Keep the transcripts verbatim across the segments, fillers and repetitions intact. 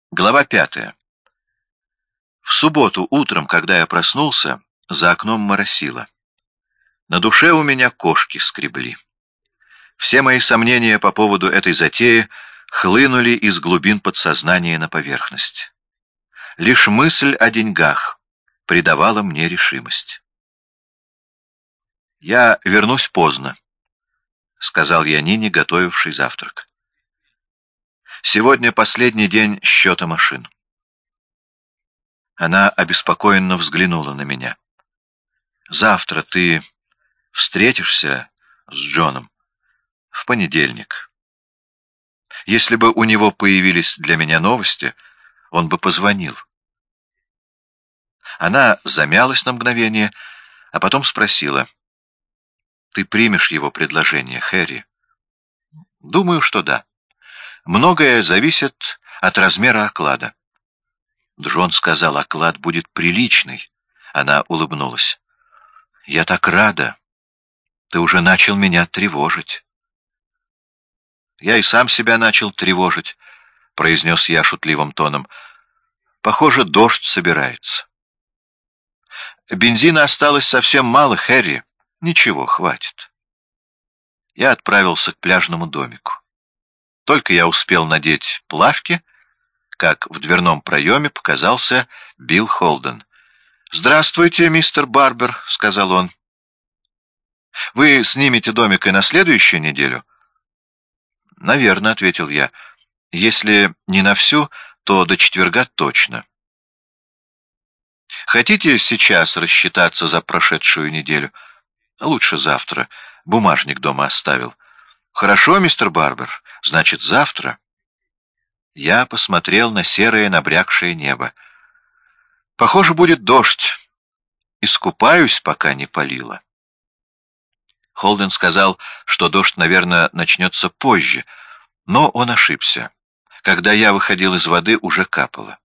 Глава пятая. В субботу утром, когда я проснулся, за окном моросило. На душе у меня кошки скребли. Все мои сомнения по поводу этой затеи хлынули из глубин подсознания на поверхность. Лишь мысль о деньгах придавала мне решимость. «Я вернусь поздно», — сказал я Нине, готовивший завтрак. «Сегодня последний день счета машин». Она обеспокоенно взглянула на меня. «Завтра ты встретишься с Джоном?» «В понедельник. Если бы у него появились для меня новости, он бы позвонил». Она замялась на мгновение, а потом спросила: «Ты примешь его предложение, Хэри?» «Думаю, что да. Многое зависит от размера оклада». Джон сказал, оклад будет приличный. Она улыбнулась. «Я так рада. Ты уже начал меня тревожить». «Я и сам себя начал тревожить», — произнес я шутливым тоном. «Похоже, дождь собирается». «Бензина осталось совсем мало, Хэри. Ничего, хватит». Я отправился к пляжному домику. Только я успел надеть плавки, как в дверном проеме показался Билл Холден. «Здравствуйте, мистер Барбер», — сказал он. «Вы снимете домик и на следующую неделю?» «Наверное», — ответил я. «Если не на всю, то до четверга точно». «Хотите сейчас рассчитаться за прошедшую неделю?» «Лучше завтра. Бумажник дома оставил». «Хорошо, мистер Барбер. Значит, завтра». Я посмотрел на серое набрякшее небо. «Похоже, будет дождь. Искупаюсь, пока не палило». Холден сказал, что дождь, наверное, начнется позже, но он ошибся. Когда я выходил из воды, уже капало.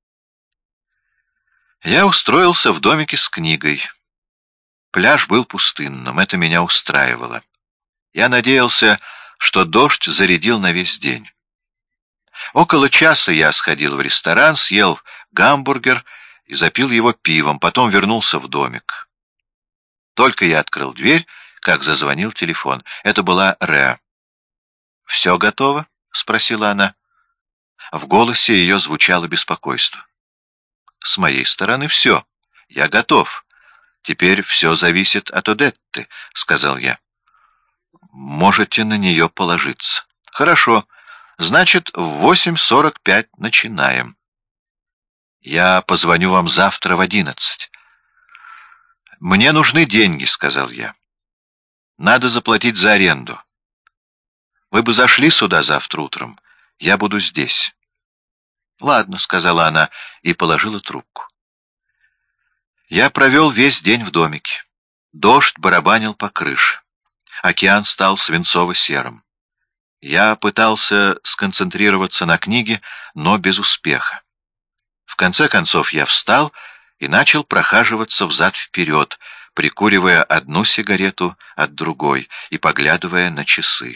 Я устроился в домике с книгой. Пляж был пустынным, это меня устраивало. Я надеялся, что дождь зарядил на весь день. Около часа я сходил в ресторан, съел гамбургер и запил его пивом, потом вернулся в домик. Только я открыл дверь, как зазвонил телефон. Это была Реа. «Все готово?» — спросила она. В голосе ее звучало беспокойство. «С моей стороны все. Я готов. Теперь все зависит от Одетты», — сказал я. «Можете на нее положиться». «Хорошо. Значит, в восемь сорок пять начинаем». «Я позвоню вам завтра в одиннадцать». «Мне нужны деньги», — сказал я. «Надо заплатить за аренду. Вы бы зашли сюда завтра утром. Я буду здесь». «Ладно», — сказала она и положила трубку. Я провел весь день в домике. Дождь барабанил по крыше. Океан стал свинцово-серым. Я пытался сконцентрироваться на книге, но без успеха. В конце концов я встал и начал прохаживаться взад-вперед, прикуривая одну сигарету от другой и поглядывая на часы.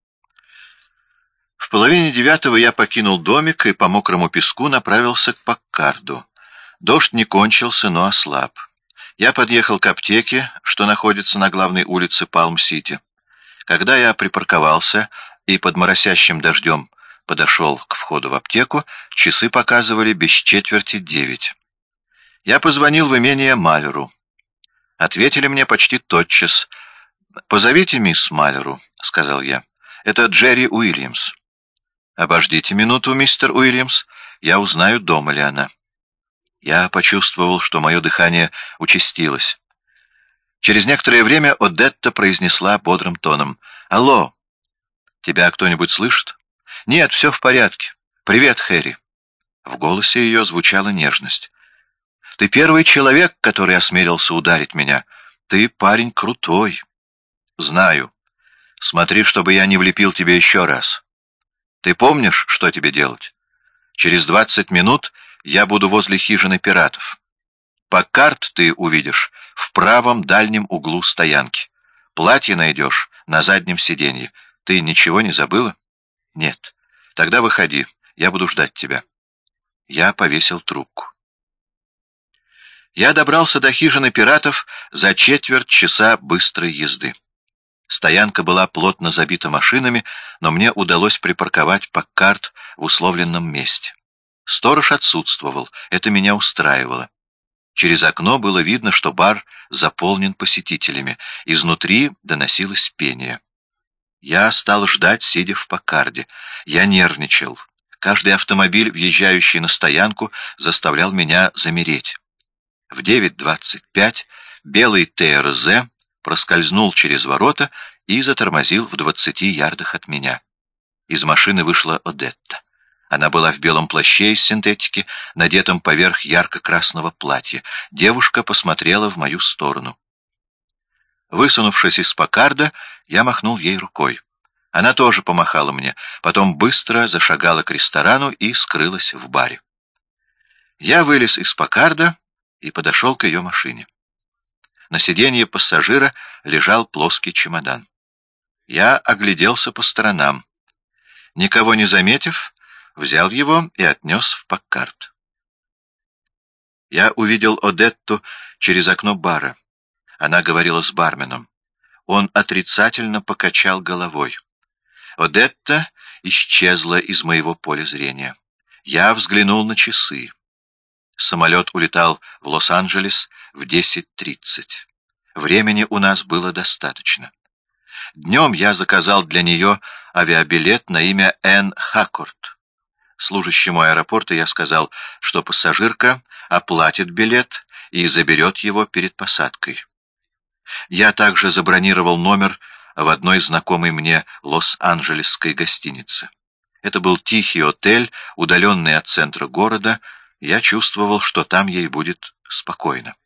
В половине девятого я покинул домик и по мокрому песку направился к Паккарду. Дождь не кончился, но ослаб. Я подъехал к аптеке, что находится на главной улице Палм-Сити. Когда я припарковался и под моросящим дождем подошел к входу в аптеку, часы показывали без четверти девять. Я позвонил в имение Малеру. Ответили мне почти тотчас. «Позовите мисс Малеру», — сказал я. «Это Джерри Уильямс». «Обождите минуту, мистер Уильямс, я узнаю, дома ли она». Я почувствовал, что мое дыхание участилось. Через некоторое время Одетта произнесла бодрым тоном: «Алло, тебя кто-нибудь слышит?» «Нет, все в порядке. Привет, Хэри». В голосе ее звучала нежность. «Ты первый человек, который осмелился ударить меня. Ты парень крутой». «Знаю. Смотри, чтобы я не влепил тебе еще раз. Ты помнишь, что тебе делать? Через двадцать минут я буду возле хижины пиратов. Паккард ты увидишь в правом дальнем углу стоянки. Платье найдешь на заднем сиденье. Ты ничего не забыла?» «Нет. Тогда выходи. Я буду ждать тебя». Я повесил трубку. Я добрался до хижины пиратов за четверть часа быстрой езды. Стоянка была плотно забита машинами, но мне удалось припарковать Паккард в условленном месте. Сторож отсутствовал, это меня устраивало. Через окно было видно, что бар заполнен посетителями, изнутри доносилось пение. Я стал ждать, сидя в Паккарде. Я нервничал. Каждый автомобиль, въезжающий на стоянку, заставлял меня замереть. В девять двадцать пять белый ТРЗ проскользнул через ворота и затормозил в двадцати ярдах от меня. Из машины вышла Одетта. Она была в белом плаще из синтетики, надетом поверх ярко-красного платья. Девушка посмотрела в мою сторону. Высунувшись из Паккарда, я махнул ей рукой. Она тоже помахала мне, потом быстро зашагала к ресторану и скрылась в баре. Я вылез из Паккарда и подошел к ее машине. На сиденье пассажира лежал плоский чемодан. Я огляделся по сторонам. Никого не заметив, взял его и отнес в Паккард. Я увидел Одетту через окно бара. Она говорила с барменом. Он отрицательно покачал головой. Одетта исчезла из моего поля зрения. Я взглянул на часы. Самолет улетал в Лос-Анджелес в десять тридцать. Времени у нас было достаточно. Днем я заказал для нее авиабилет на имя Энн Хаккорт. Служащему аэропорта я сказал, что пассажирка оплатит билет и заберет его перед посадкой. Я также забронировал номер в одной знакомой мне лос-анджелесской гостинице. Это был тихий отель, удаленный от центра города. Я чувствовал, что там ей будет спокойно.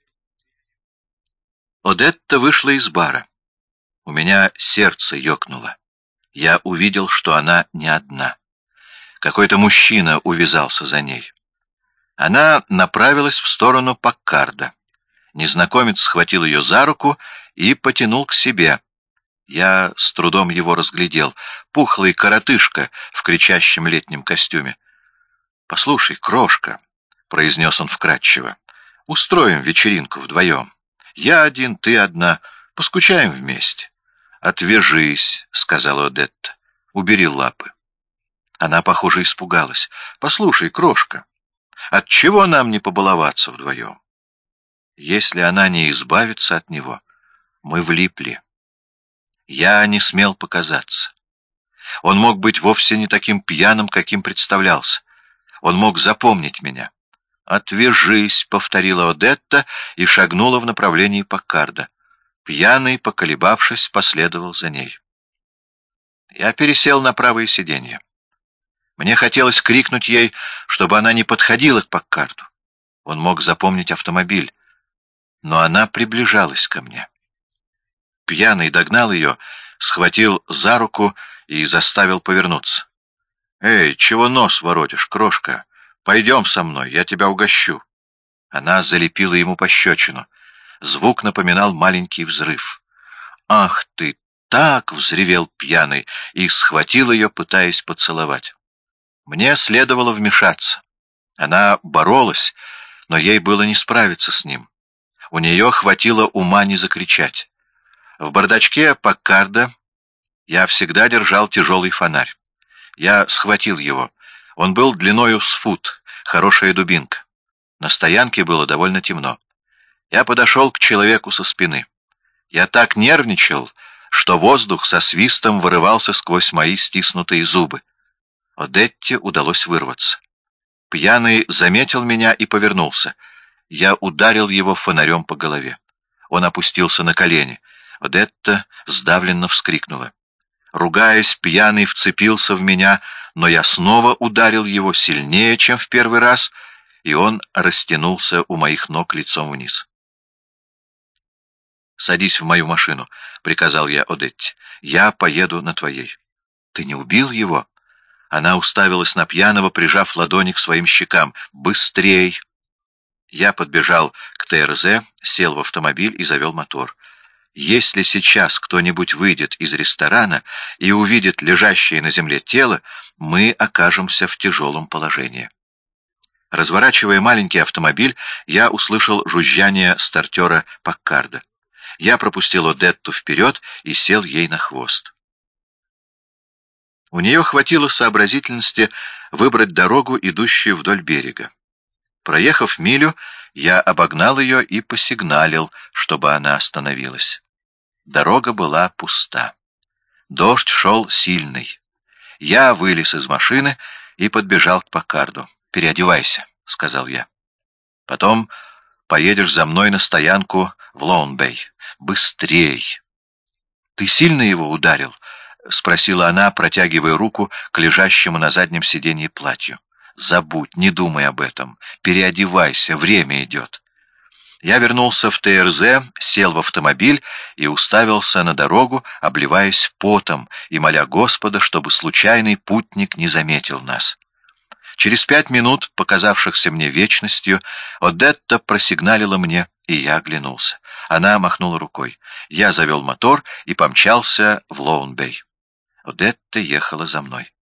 Одетта вышла из бара. У меня сердце ёкнуло. Я увидел, что она не одна. Какой-то мужчина увязался за ней. Она направилась в сторону Паккарда. Незнакомец схватил ее за руку и потянул к себе. Я с трудом его разглядел. Пухлый коротышка в кричащем летнем костюме. «Послушай, крошка», — произнес он вкратчиво, — «устроим вечеринку вдвоем. Я один, ты одна. Поскучаем вместе». «Отвяжись», — сказала Одетта. «Убери лапы». Она, похоже, испугалась. «Послушай, крошка, отчего нам не побаловаться вдвоем? Если она не избавится от него, мы влипли». Я не смел показаться. Он мог быть вовсе не таким пьяным, каким представлялся. Он мог запомнить меня. «Отвяжись», — повторила Одетта и шагнула в направлении Паккарда. Пьяный, поколебавшись, последовал за ней. Я пересел на правое сиденье. Мне хотелось крикнуть ей, чтобы она не подходила к Паккарду. Он мог запомнить автомобиль. Но она приближалась ко мне. Пьяный догнал ее, схватил за руку и заставил повернуться. «Эй, чего нос воротишь, крошка? Пойдем со мной, я тебя угощу». Она залепила ему пощечину. Звук напоминал маленький взрыв. «Ах ты так!» — взревел пьяный и схватил ее, пытаясь поцеловать. Мне следовало вмешаться. Она боролась, но ей было не справиться с ним. У нее хватило ума не закричать. В бардачке Паккарда я всегда держал тяжелый фонарь. Я схватил его. Он был длиною с фут, хорошая дубинка. На стоянке было довольно темно. Я подошел к человеку со спины. Я так нервничал, что воздух со свистом вырывался сквозь мои стиснутые зубы. Одетте удалось вырваться. Пьяный заметил меня и повернулся. Я ударил его фонарем по голове. Он опустился на колени. Одетта сдавленно вскрикнула. Ругаясь, пьяный вцепился в меня, но я снова ударил его сильнее, чем в первый раз, и он растянулся у моих ног лицом вниз. «Садись в мою машину», — приказал я Одетте. «Я поеду на твоей». «Ты не убил его?» Она уставилась на пьяного, прижав ладони к своим щекам. «Быстрей!» Я подбежал к ТРЗ, сел в автомобиль и завел мотор. Если сейчас кто-нибудь выйдет из ресторана и увидит лежащее на земле тело, мы окажемся в тяжелом положении. Разворачивая маленький автомобиль, я услышал жужжание стартера Паккарда. Я пропустил Одетту вперед и сел ей на хвост. У нее хватило сообразительности выбрать дорогу, идущую вдоль берега. Проехав милю, я обогнал ее и посигналил, чтобы она остановилась. Дорога была пуста. Дождь шел сильный. Я вылез из машины и подбежал к Паккарду. «Переодевайся», — сказал я. «Потом поедешь за мной на стоянку в Лоун-Бэй. Быстрей!» «Ты сильно его ударил?» — спросила она, протягивая руку к лежащему на заднем сиденье платью. «Забудь, не думай об этом. Переодевайся, время идет». Я вернулся в ТРЗ, сел в автомобиль и уставился на дорогу, обливаясь потом и моля Господа, чтобы случайный путник не заметил нас. Через пять минут, показавшихся мне вечностью, Одетта просигналила мне, и я оглянулся. Она махнула рукой. Я завел мотор и помчался в Лоун-Бэй. Одетта ехала за мной.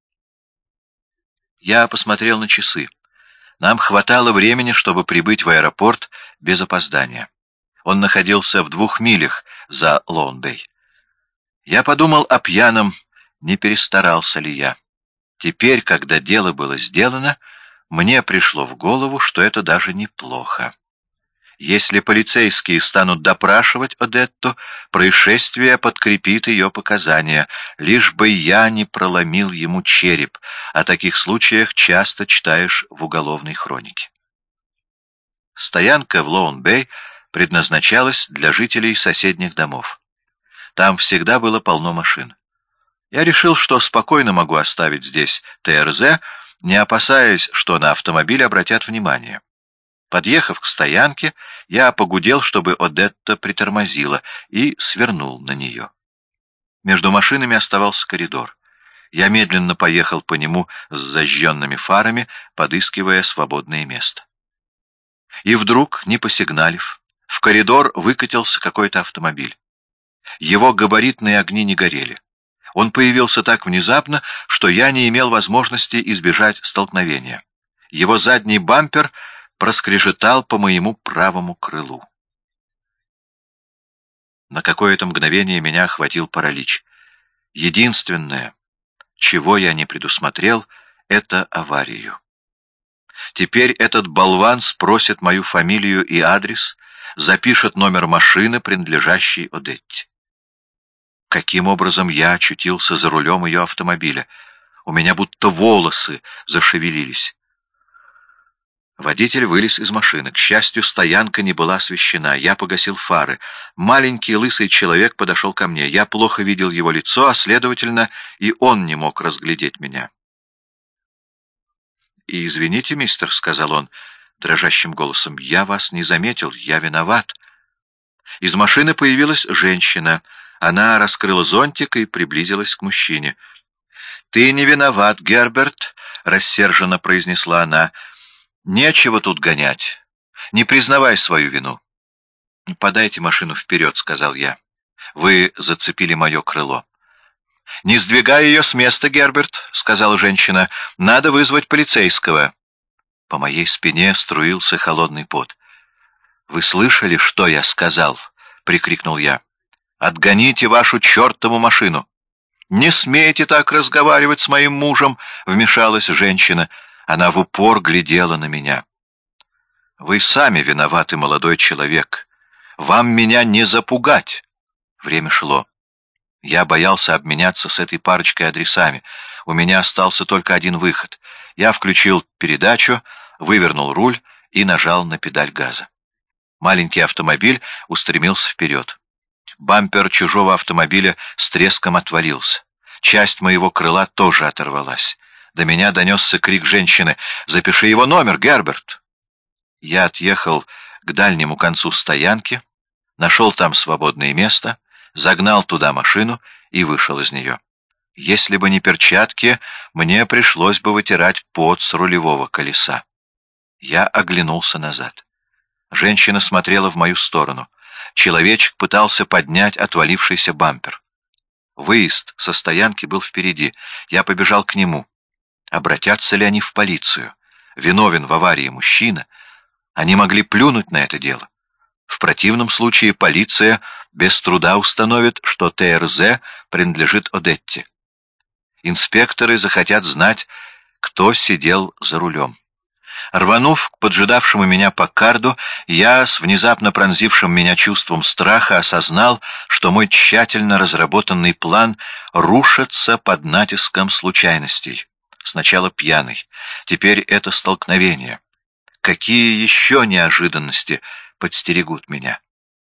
Я посмотрел на часы. Нам хватало времени, чтобы прибыть в аэропорт без опоздания. Он находился в двух милях за Лоун-Бэй. Я подумал о пьяном, не перестарался ли я. Теперь, когда дело было сделано, мне пришло в голову, что это даже неплохо. Если полицейские станут допрашивать Одетту, происшествие подкрепит ее показания, лишь бы я не проломил ему череп. О таких случаях часто читаешь в уголовной хронике. Стоянка в Лоун-Бэй предназначалась для жителей соседних домов. Там всегда было полно машин. Я решил, что спокойно могу оставить здесь ТРЗ, не опасаясь, что на автомобиль обратят внимание. Подъехав к стоянке, я погудел, чтобы Одетта притормозила, и свернул на нее. Между машинами оставался коридор. Я медленно поехал по нему с зажженными фарами, подыскивая свободное место. И вдруг, не посигналив, в коридор выкатился какой-то автомобиль. Его габаритные огни не горели. Он появился так внезапно, что я не имел возможности избежать столкновения. Его задний бампер проскрежетал по моему правому крылу. На какое-то мгновение меня охватил паралич. Единственное, чего я не предусмотрел, — это аварию. Теперь этот болван спросит мою фамилию и адрес, запишет номер машины, принадлежащей Одетте. Каким образом я очутился за рулем ее автомобиля? У меня будто волосы зашевелились. Водитель вылез из машины. К счастью, стоянка не была освещена. Я погасил фары. Маленький лысый человек подошел ко мне. Я плохо видел его лицо, а, следовательно, и он не мог разглядеть меня. «И извините, мистер», — сказал он дрожащим голосом, — «я вас не заметил, я виноват». Из машины появилась женщина. Она раскрыла зонтик и приблизилась к мужчине. «Ты не виноват, Герберт», — рассерженно произнесла она. «Нечего тут гонять. Не признавай свою вину». «Подайте машину вперед», — сказал я. «Вы зацепили мое крыло». «Не сдвигай ее с места, Герберт», — сказала женщина. «Надо вызвать полицейского». По моей спине струился холодный пот. «Вы слышали, что я сказал?» — прикрикнул я. «Отгоните вашу чертову машину!» «Не смейте так разговаривать с моим мужем!» — вмешалась женщина. Она в упор глядела на меня. «Вы сами виноваты, молодой человек. Вам меня не запугать!» Время шло. Я боялся обменяться с этой парочкой адресами. У меня остался только один выход. Я включил передачу, вывернул руль и нажал на педаль газа. Маленький автомобиль устремился вперед. Бампер чужого автомобиля с треском отвалился. Часть моего крыла тоже оторвалась. До меня донесся крик женщины: «Запиши его номер, Герберт!» Я отъехал к дальнему концу стоянки, нашел там свободное место, загнал туда машину и вышел из нее. Если бы не перчатки, мне пришлось бы вытирать пот с рулевого колеса. Я оглянулся назад. Женщина смотрела в мою сторону. Человечек пытался поднять отвалившийся бампер. Выезд со стоянки был впереди. Я побежал к нему. Обратятся ли они в полицию? виновен в аварии мужчина, они могли плюнуть на это дело. В противном случае полиция без труда установит, что ТРЗ принадлежит Одетте. Инспекторы захотят знать, кто сидел за рулем. Рванув к поджидавшему меня Паккарду, я с внезапно пронзившим меня чувством страха осознал, что мой тщательно разработанный план рушится под натиском случайностей. Сначала пьяный, теперь это столкновение. Какие еще неожиданности подстерегут меня?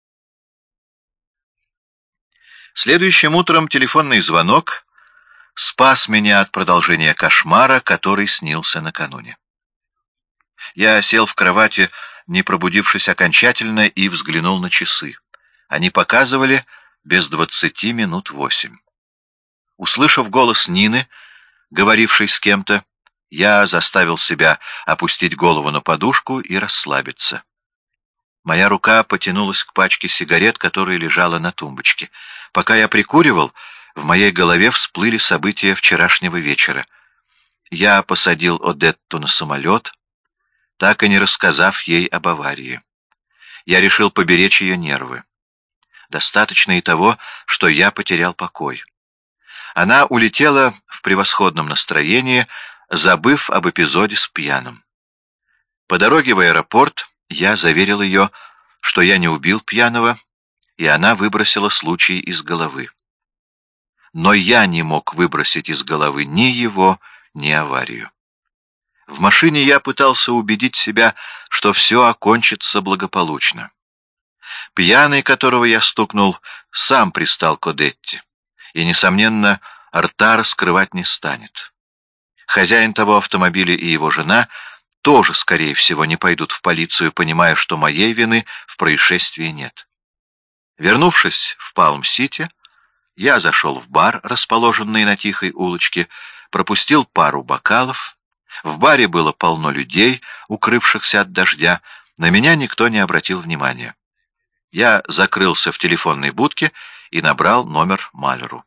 Следующим утром телефонный звонок спас меня от продолжения кошмара, который снился накануне. Я сел в кровати, не пробудившись окончательно, и взглянул на часы. Они показывали без двадцати минут восемь. Услышав голос Нины, говорившей с кем-то, я заставил себя опустить голову на подушку и расслабиться. Моя рука потянулась к пачке сигарет, которая лежала на тумбочке. Пока я прикуривал, в моей голове всплыли события вчерашнего вечера. Я посадил Одетту на самолет, так и не рассказав ей об аварии. Я решил поберечь ее нервы. Достаточно и того, что я потерял покой. Она улетела в превосходном настроении, забыв об эпизоде с пьяным. По дороге в аэропорт я заверил ее, что я не убил пьяного, и она выбросила случай из головы. Но я не мог выбросить из головы ни его, ни аварию. В машине я пытался убедить себя, что все окончится благополучно. Пьяный, которого я стукнул, сам пристал к Одетте, и, несомненно, рта раскрывать не станет. Хозяин того автомобиля и его жена тоже, скорее всего, не пойдут в полицию, понимая, что моей вины в происшествии нет. Вернувшись в Палм-Сити, я зашел в бар, расположенный на тихой улочке, пропустил пару бокалов. В баре было полно людей, укрывшихся от дождя. На меня никто не обратил внимания. Я закрылся в телефонной будке и набрал номер Малеру.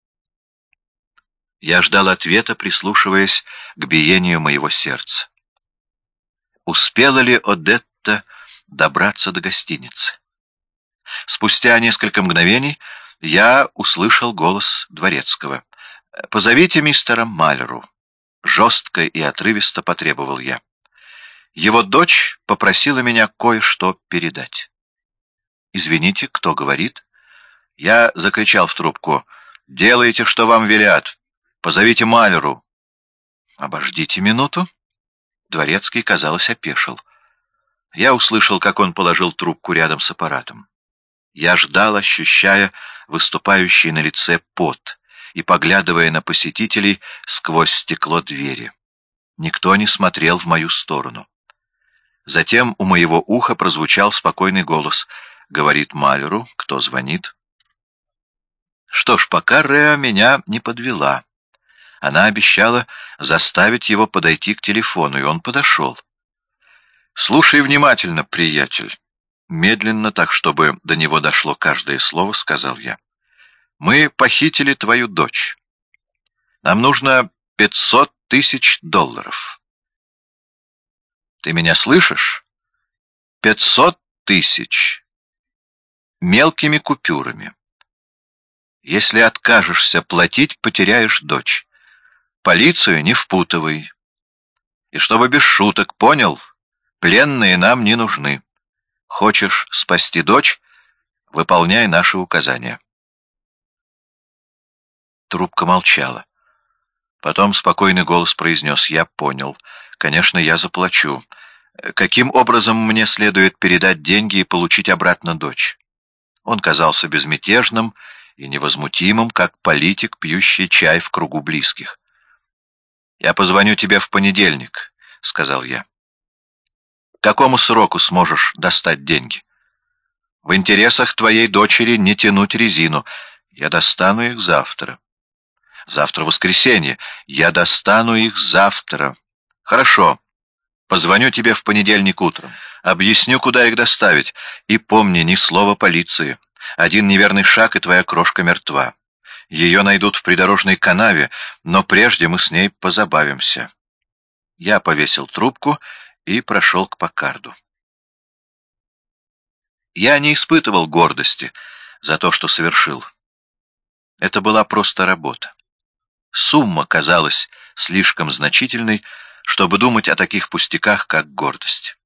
Я ждал ответа, прислушиваясь к биению моего сердца. Успела ли Одетта добраться до гостиницы? Спустя несколько мгновений я услышал голос дворецкого. «Позовите мистера Малеру». Жестко и отрывисто потребовал я. Его дочь попросила меня кое-что передать. «Извините, кто говорит?» Я закричал в трубку. «Делайте, что вам велят. Позовите Малеру». «Обождите минуту». Дворецкий, казалось, опешил. Я услышал, как он положил трубку рядом с аппаратом. Я ждал, ощущая выступающий на лице пот и поглядывая на посетителей сквозь стекло двери. Никто не смотрел в мою сторону. Затем у моего уха прозвучал спокойный голос. Говорит Малеру, кто звонит. Что ж, пока Реа меня не подвела. Она обещала заставить его подойти к телефону, и он подошел. «Слушай внимательно, приятель». Медленно, так чтобы до него дошло каждое слово, сказал я. «Мы похитили твою дочь. Нам нужно пятьсот тысяч долларов. Ты меня слышишь? Пятьсот тысяч. Мелкими купюрами. Если откажешься платить, потеряешь дочь. Полицию не впутывай. И чтобы без шуток, понял? Пленные нам не нужны. Хочешь спасти дочь? Выполняй наши указания». Трубка молчала. Потом спокойный голос произнес: «Я понял. Конечно, я заплачу. Каким образом мне следует передать деньги и получить обратно дочь?» Он казался безмятежным и невозмутимым, как политик, пьющий чай в кругу близких. «Я позвоню тебе в понедельник», — сказал я. «К какому сроку сможешь достать деньги? В интересах твоей дочери не тянуть резину. Я достану их завтра. Завтра воскресенье. Я достану их завтра. Хорошо. Позвоню тебе в понедельник утром. Объясню, куда их доставить. И помни, ни слова полиции. Один неверный шаг, и твоя крошка мертва. Ее найдут в придорожной канаве, но прежде мы с ней позабавимся». Я повесил трубку и прошел к Паккарду. Я не испытывал гордости за то, что совершил. Это была просто работа. Сумма казалась слишком значительной, чтобы думать о таких пустяках, как гордость.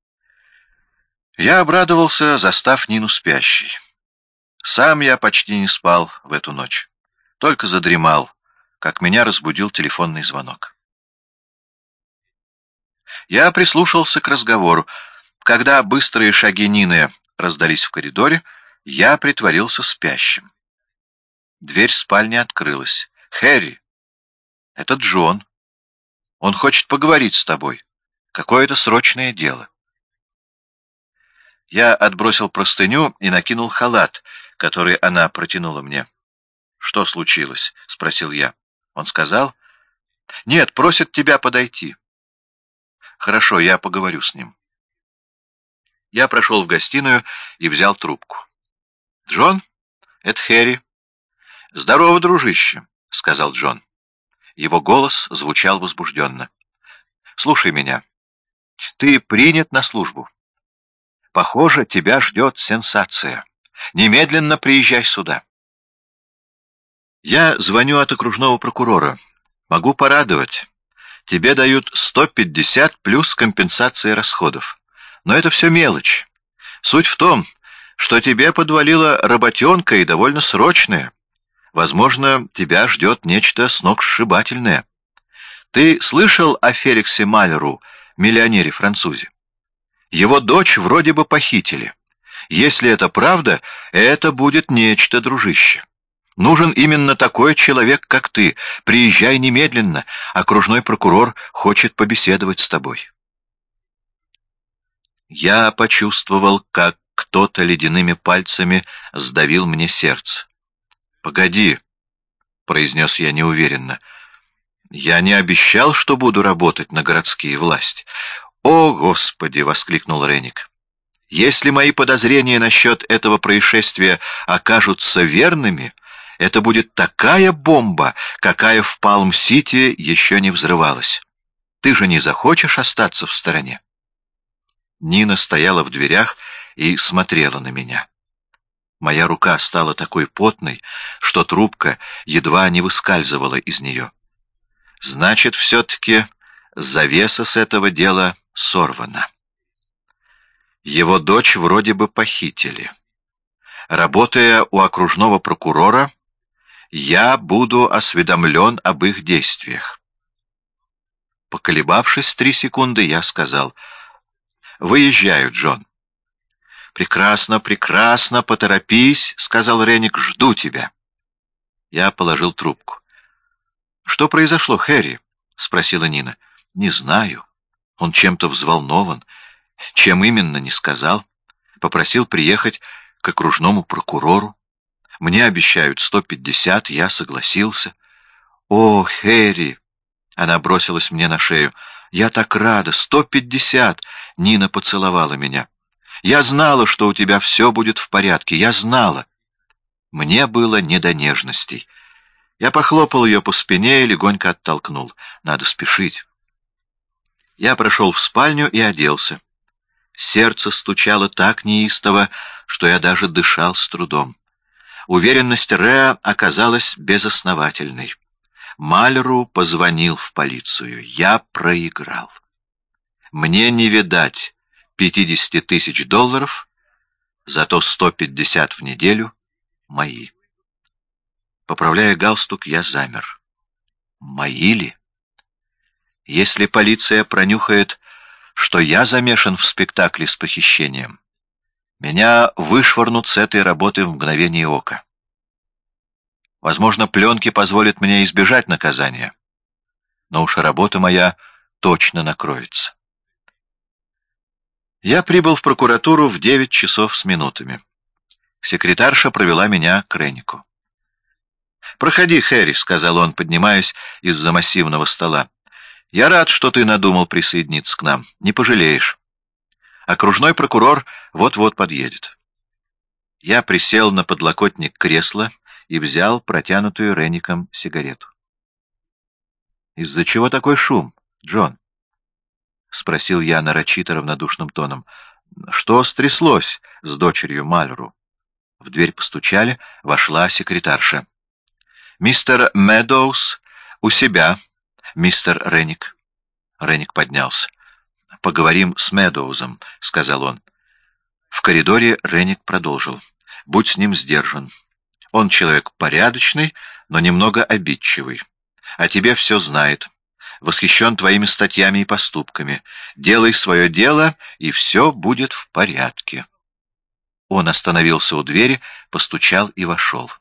Я обрадовался, застав Нину спящей. Сам я почти не спал в эту ночь, только задремал, как меня разбудил телефонный звонок. Я прислушался к разговору. Когда быстрые шаги Нины раздались в коридоре, я притворился спящим. Дверь спальни открылась. «Хэри, это Джон. Он хочет поговорить с тобой. Какое-то срочное дело». Я отбросил простыню и накинул халат, который она протянула мне. «Что случилось?» — спросил я. Он сказал: «Нет, просит тебя подойти». «Хорошо, я поговорю с ним». Я прошел в гостиную и взял трубку. «Джон, это Хэри». «Здорово, дружище», — сказал Джон. Его голос звучал возбужденно. «Слушай меня. Ты принят на службу. Похоже, тебя ждет сенсация. Немедленно приезжай сюда». «Я звоню от окружного прокурора. Могу порадовать. Тебе дают сто пятьдесят плюс компенсация расходов. Но это все мелочь. Суть в том, что тебе подвалила работенка и довольно срочная. Возможно, тебя ждет нечто сногсшибательное. Ты слышал о Феликсе Малеру, миллионере-французе? Его дочь вроде бы похитили. Если это правда, это будет нечто, дружище. Нужен именно такой человек, как ты. Приезжай немедленно. Окружной прокурор хочет побеседовать с тобой». Я почувствовал, как кто-то ледяными пальцами сдавил мне сердце. «Погоди», — произнес я неуверенно, — «я не обещал, что буду работать на городские власти». «О, Господи!» — воскликнул Ренник. «Если мои подозрения насчет этого происшествия окажутся верными, это будет такая бомба, какая в Палм-Сити еще не взрывалась. Ты же не захочешь остаться в стороне?» Нина стояла в дверях и смотрела на меня. Моя рука стала такой потной, что трубка едва не выскальзывала из нее. Значит, все-таки завеса с этого дела сорвана. Его дочь вроде бы похитили. Работая у окружного прокурора, я буду осведомлен об их действиях. Поколебавшись три секунды, я сказал: «Выезжаю, Джон». «Прекрасно, прекрасно, поторопись», — сказал Ренник, — «жду тебя». Я положил трубку. «Что произошло, Хэри?» — спросила Нина. «Не знаю. Он чем-то взволнован. Чем именно, не сказал. Попросил приехать к окружному прокурору. Мне обещают сто пятьдесят, я согласился». «О, Хэри!» — она бросилась мне на шею. «Я так рада! Сто пятьдесят!» — Нина поцеловала меня. «Я знала, что у тебя все будет в порядке. Я знала». Мне было не до нежностей. Я похлопал ее по спине и легонько оттолкнул. Надо спешить. Я прошел в спальню и оделся. Сердце стучало так неистово, что я даже дышал с трудом. Уверенность Реа оказалась безосновательной. Малеру позвонил в полицию. Я проиграл. Мне не видать пятьдесят тысяч долларов, зато сто пятьдесят в неделю мои. Поправляя галстук, я замер. Мои ли? Если полиция пронюхает, что я замешан в спектакле с похищением, меня вышвырнут с этой работы в мгновение ока. Возможно, пленки позволят мне избежать наказания, но уж работа моя точно накроется. Я прибыл в прокуратуру в девять часов с минутами. Секретарша провела меня к Реннику. «Проходи, Хэри», — сказал он, поднимаясь из-за массивного стола. «Я рад, что ты надумал присоединиться к нам. Не пожалеешь. Окружной прокурор вот-вот подъедет». Я присел на подлокотник кресла и взял протянутую Ренником сигарету. «Из-за чего такой шум, Джон?» — спросил я нарочито равнодушным тоном. — Что стряслось с дочерью Мальру? В дверь постучали, вошла секретарша. — Мистер Медоуз у себя, мистер Ренник. Ренник поднялся. — Поговорим с Медоузом, — сказал он. В коридоре Ренник продолжил. — Будь с ним сдержан. Он человек порядочный, но немного обидчивый. О тебе все знает. Восхищен твоими статьями и поступками. Делай свое дело, и все будет в порядке. Он остановился у двери, постучал и вошел.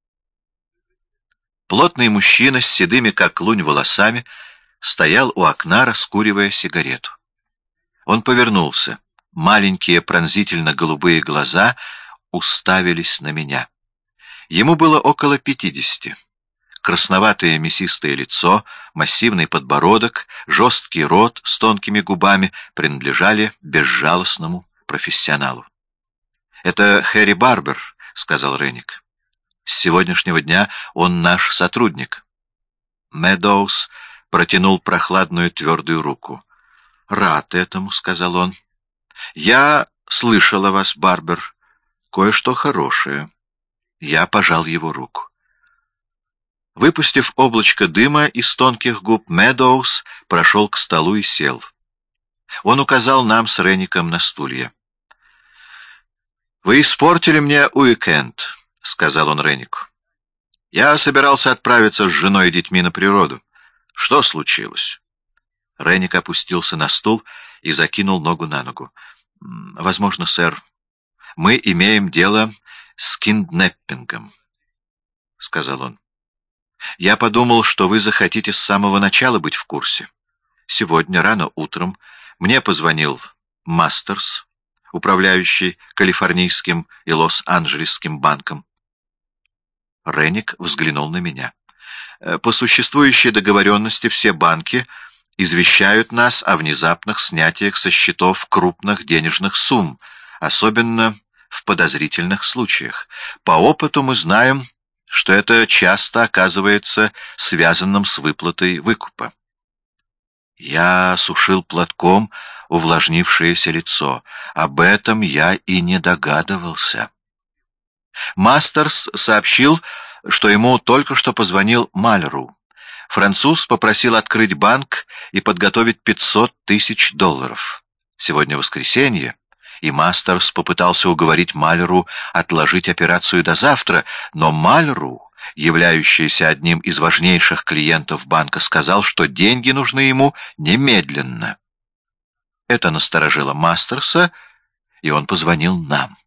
Плотный мужчина с седыми, как лунь, волосами стоял у окна, раскуривая сигарету. Он повернулся. Маленькие пронзительно-голубые глаза уставились на меня. Ему было около пятидесяти. Красноватое мясистое лицо, массивный подбородок, жесткий рот с тонкими губами принадлежали безжалостному профессионалу. — Это Хэри Барбер, — сказал Ренник. — С сегодняшнего дня он наш сотрудник. Медоуз протянул прохладную твердую руку. — Рад этому, — сказал он. — Я слышал о вас, Барбер, кое-что хорошее. Я пожал его руку. Выпустив облачко дыма из тонких губ, Медоуз прошел к столу и сел. Он указал нам с Ренником на стулья. «Вы испортили мне уикенд», — сказал он Реннику. «Я собирался отправиться с женой и детьми на природу. Что случилось?» Ренник опустился на стул и закинул ногу на ногу. «Возможно, сэр, мы имеем дело с кинднеппингом», — сказал он. «Я подумал, что вы захотите с самого начала быть в курсе. Сегодня рано утром мне позвонил Мастерс, управляющий Калифорнийским и Лос-Анджелесским банком». Ренник взглянул на меня. «По существующей договоренности все банки извещают нас о внезапных снятиях со счетов крупных денежных сумм, особенно в подозрительных случаях. По опыту мы знаем, что это часто оказывается связанным с выплатой выкупа». Я сушил платком увлажнившееся лицо. Об этом я и не догадывался. Мастерс сообщил, что ему только что позвонил Мальру. Француз попросил открыть банк и подготовить пятьсот тысяч долларов. Сегодня воскресенье, и Мастерс попытался уговорить Мальру отложить операцию до завтра, но Мальру, являющийся одним из важнейших клиентов банка, сказал, что деньги нужны ему немедленно. Это насторожило Мастерса, и он позвонил нам.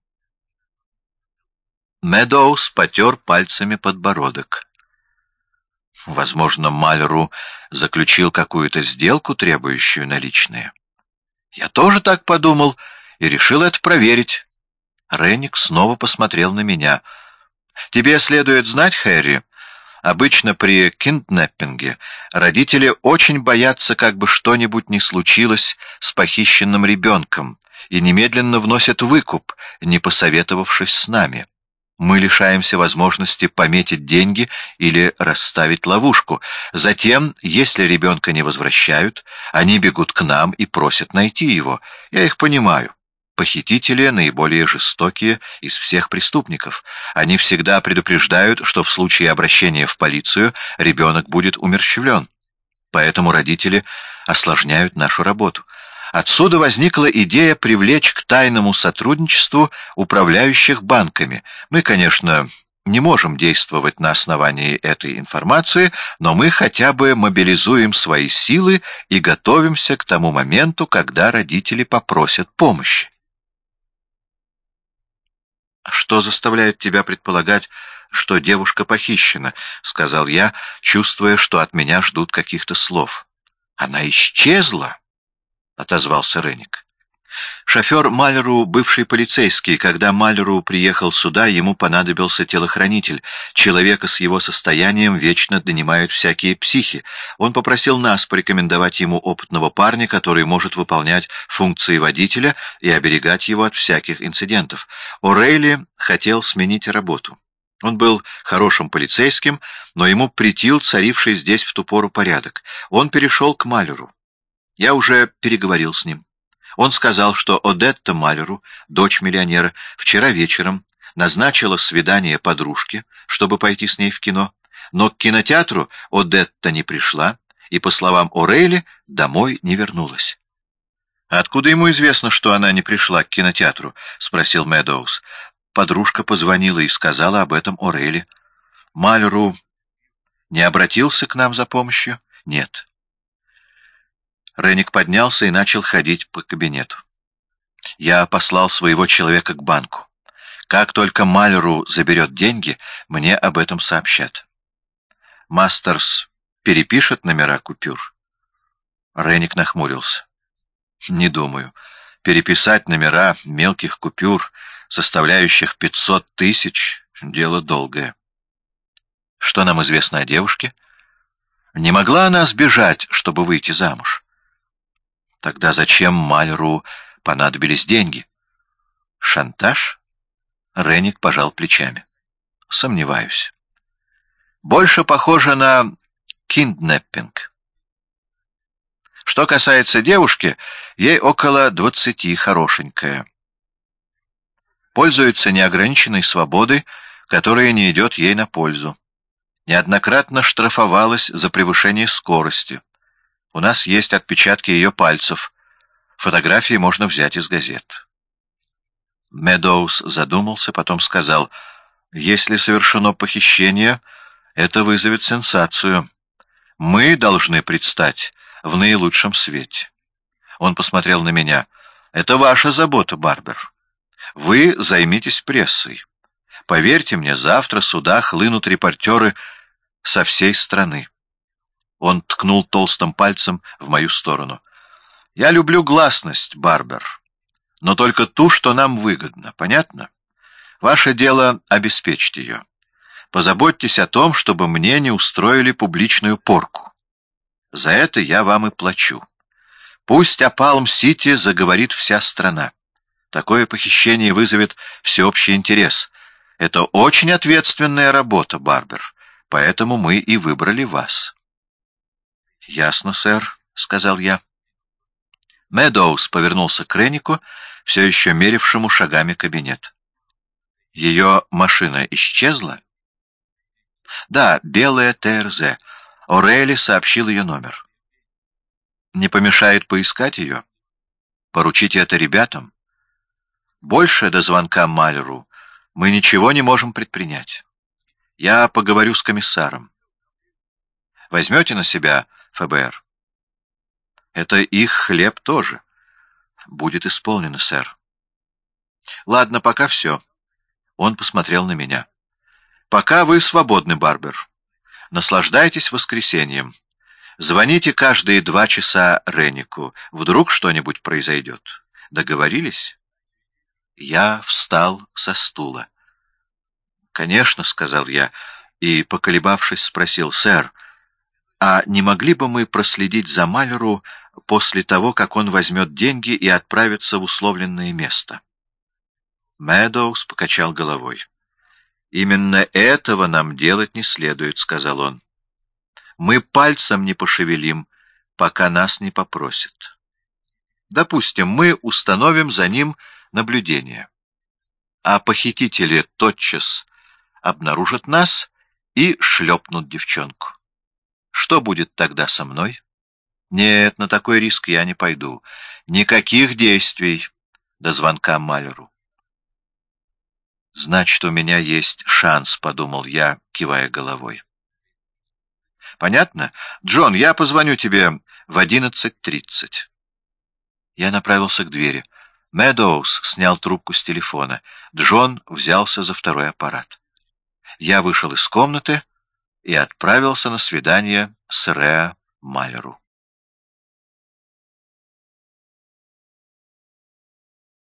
Медоуз потер пальцами подбородок. Возможно, Мальру заключил какую-то сделку, требующую наличные. Я тоже так подумал и решил это проверить. Ренник снова посмотрел на меня. «Тебе следует знать, Хэри, обычно при кинднеппинге родители очень боятся, как бы что-нибудь ни случилось с похищенным ребенком, и немедленно вносят выкуп, не посоветовавшись с нами. Мы лишаемся возможности пометить деньги или расставить ловушку. Затем, если ребенка не возвращают, они бегут к нам и просят найти его. Я их понимаю. Похитители — наиболее жестокие из всех преступников. Они всегда предупреждают, что в случае обращения в полицию ребенок будет умерщвлен. Поэтому родители осложняют нашу работу. Отсюда возникла идея привлечь к тайному сотрудничеству управляющих банками. Мы, конечно, не можем действовать на основании этой информации, но мы хотя бы мобилизуем свои силы и готовимся к тому моменту, когда родители попросят помощи. «Что заставляет тебя предполагать, что девушка похищена?» — сказал я, чувствуя, что от меня ждут каких-то слов. «Она исчезла», — отозвался Ренник. «Шофер Мальру — бывший полицейский. Когда Мальру приехал сюда, ему понадобился телохранитель. Человека с его состоянием вечно донимают всякие психи. Он попросил нас порекомендовать ему опытного парня, который может выполнять функции водителя и оберегать его от всяких инцидентов. О'Рейли хотел сменить работу. Он был хорошим полицейским, но ему претил царивший здесь в ту пору порядок. Он перешел к Мальру. Я уже переговорил с ним. Он сказал, что Одетта Малеру, дочь миллионера, вчера вечером назначила свидание подружке, чтобы пойти с ней в кино, но к кинотеатру Одетта не пришла и, по словам Орейли, домой не вернулась. «Откуда ему известно, что она не пришла к кинотеатру?» — спросил Медоуз. Подружка позвонила и сказала об этом Орейли. «Малеру не обратился к нам за помощью?» «Нет». Ренник поднялся и начал ходить по кабинету. «Я послал своего человека к банку. Как только Малеру заберет деньги, мне об этом сообщат. Мастерс перепишет номера купюр?» Ренник нахмурился. «Не думаю. Переписать номера мелких купюр, составляющих пятьсот тысяч, дело долгое». «Что нам известно о девушке?» «Не могла она сбежать, чтобы выйти замуж?» «Тогда зачем Малеру понадобились деньги?» «Шантаж?» Ренник пожал плечами. «Сомневаюсь. Больше похоже на кинднеппинг. Что касается девушки, ей около двадцати, хорошенькая. Пользуется неограниченной свободой, которая не идет ей на пользу. Неоднократно штрафовалась за превышение скорости. У нас есть отпечатки ее пальцев. Фотографии можно взять из газет». Медоуз задумался, потом сказал: «Если совершено похищение, это вызовет сенсацию. Мы должны предстать в наилучшем свете». Он посмотрел на меня. «Это ваша забота, Барбер. Вы займитесь прессой. Поверьте мне, завтра сюда хлынут репортеры со всей страны». Он ткнул толстым пальцем в мою сторону. «Я люблю гласность, Барбер, но только ту, что нам выгодно. Понятно? Ваше дело — обеспечить ее. Позаботьтесь о том, чтобы мне не устроили публичную порку. За это я вам и плачу. Пусть о Палм-Сити заговорит вся страна. Такое похищение вызовет всеобщий интерес. Это очень ответственная работа, Барбер, поэтому мы и выбрали вас». «Ясно, сэр», — сказал я. Медоуз повернулся к Реннику, все еще мерившему шагами кабинет. «Ее машина исчезла?» «Да, белая ТРЗ. Орейли сообщил ее номер». «Не помешает поискать ее? Поручите это ребятам. Больше до звонка Малеру мы ничего не можем предпринять. Я поговорю с комиссаром. Возьмете на себя ФБР?» «Это их хлеб тоже. Будет исполнено, сэр». «Ладно, пока все». Он посмотрел на меня. «Пока вы свободны, Барбер. Наслаждайтесь воскресеньем. Звоните каждые два часа Реннику. Вдруг что-нибудь произойдет. Договорились?» Я встал со стула. «Конечно», — сказал я, и, поколебавшись, спросил: «Сэр, а не могли бы мы проследить за Малеру после того, как он возьмет деньги и отправится в условленное место?» Медоуз покачал головой. «Именно этого нам делать не следует», — сказал он. «Мы пальцем не пошевелим, пока нас не попросят. Допустим, мы установим за ним наблюдение, а похитители тотчас обнаружат нас и шлепнут девчонку. Что будет тогда со мной? Нет, на такой риск я не пойду. Никаких действий до звонка Малеру». «Значит, у меня есть шанс», — подумал я, кивая головой. «Понятно? Джон, я позвоню тебе в одиннадцать тридцать». Я направился к двери. Медоуз снял трубку с телефона. Джон взялся за второй аппарат. Я вышел из комнаты и отправился на свидание с Реа Малеру.